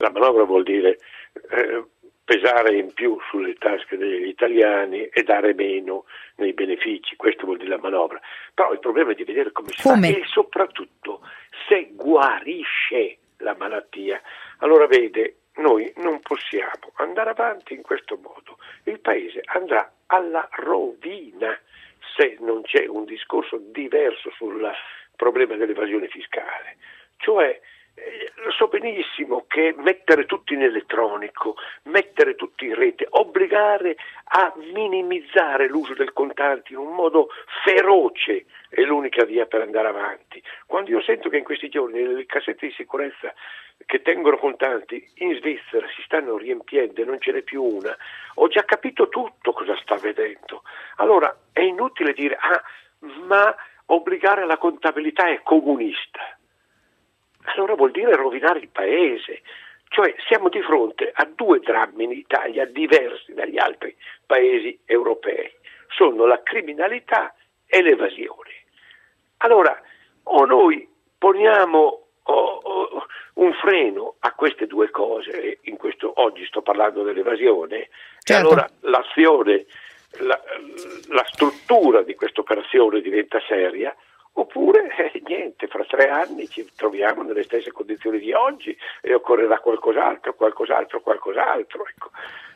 La manovra vuol dire pesare in più sulle tasche degli italiani e dare meno nei benefici, questo vuol dire la manovra. Però il problema è di vedere come si fa e soprattutto se guarisce la malattia. Allora vede, noi non possiamo andare avanti in questo modo, il paese andrà alla rovina se non c'è un discorso diverso sul problema dell'evasione fiscale. Cioè, lo so benissimo che mettere tutto in elettronico, mettere tutto in rete, obbligare a minimizzare l'uso del contante in un modo feroce è l'unica via per andare avanti. Quando io sento che in questi giorni le cassette di sicurezza che tengono contanti in Svizzera si stanno riempiendo e non ce n'è più una, ho già capito tutto cosa sta vedendo. Allora è inutile dire ma obbligare alla contabilità è comunista. Allora vuol dire rovinare il paese, cioè siamo di fronte a due drammi in Italia diversi dagli altri paesi europei, sono la criminalità e l'evasione. Allora o noi poniamo un freno a queste due cose, oggi sto parlando dell'evasione, certo. E allora l'azione, la struttura di questa operazione diventa seria. Oppure niente, fra 3 anni ci troviamo nelle stesse condizioni di oggi e occorrerà qualcos'altro. Ecco.